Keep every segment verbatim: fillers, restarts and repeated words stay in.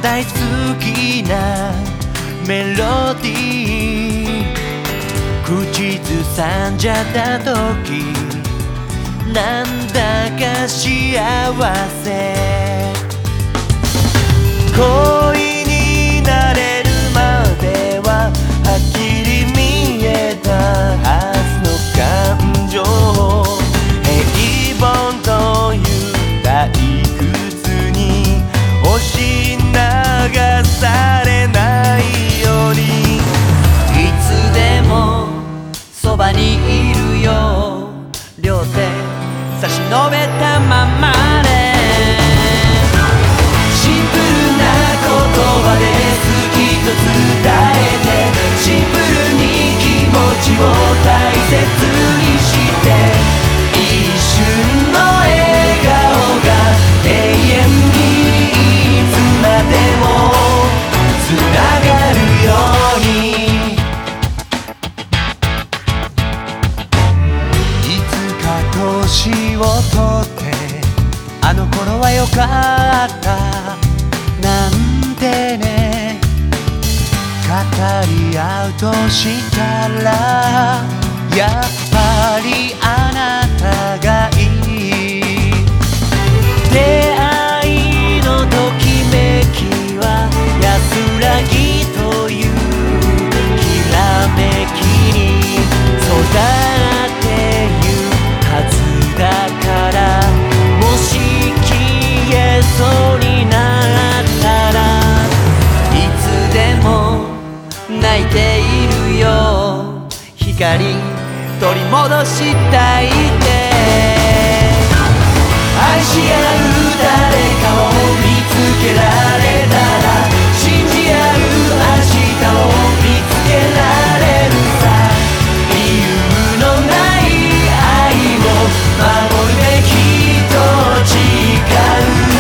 大好きなメロディー口ずさんじゃった時なんだか幸せ恋になれるまでははっきり見えたはずの感情平凡という退屈に押し流されないようにいつでもそばにいるよ両手差し伸べたままでシンプルな言葉で好きと伝えてシンプルに気持ちを大切にして一瞬の笑顔が永遠にいつまでもつながるようにいつか年を取ってあの頃はよかったなんてね語り合うとしたらやっぱりあなたがいい出会いのときめきは安らぎというきらめきに育ってゆくはずだからもし消えそうになったらいつでも泣いているよ光取り戻したいって愛し合う誰かを見つけられたら信じ合う明日を見つけられるさ理由のない愛を守るべきと誓う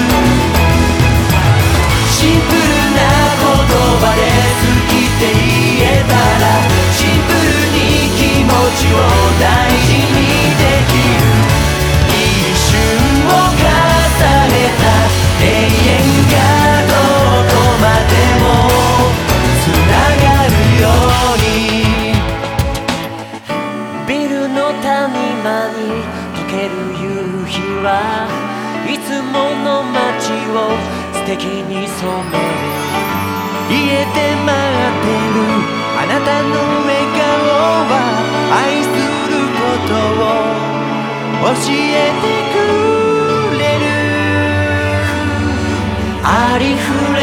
シンプルな言葉で好きって言えたらシンプルに気持ちを大事にできる一瞬を重ねた永遠がどこまでもつながるようにビルの谷間に溶ける夕日はいつもの街を素敵に染める家で待ってるあなたの笑顔は愛することを教えてくれるありふれ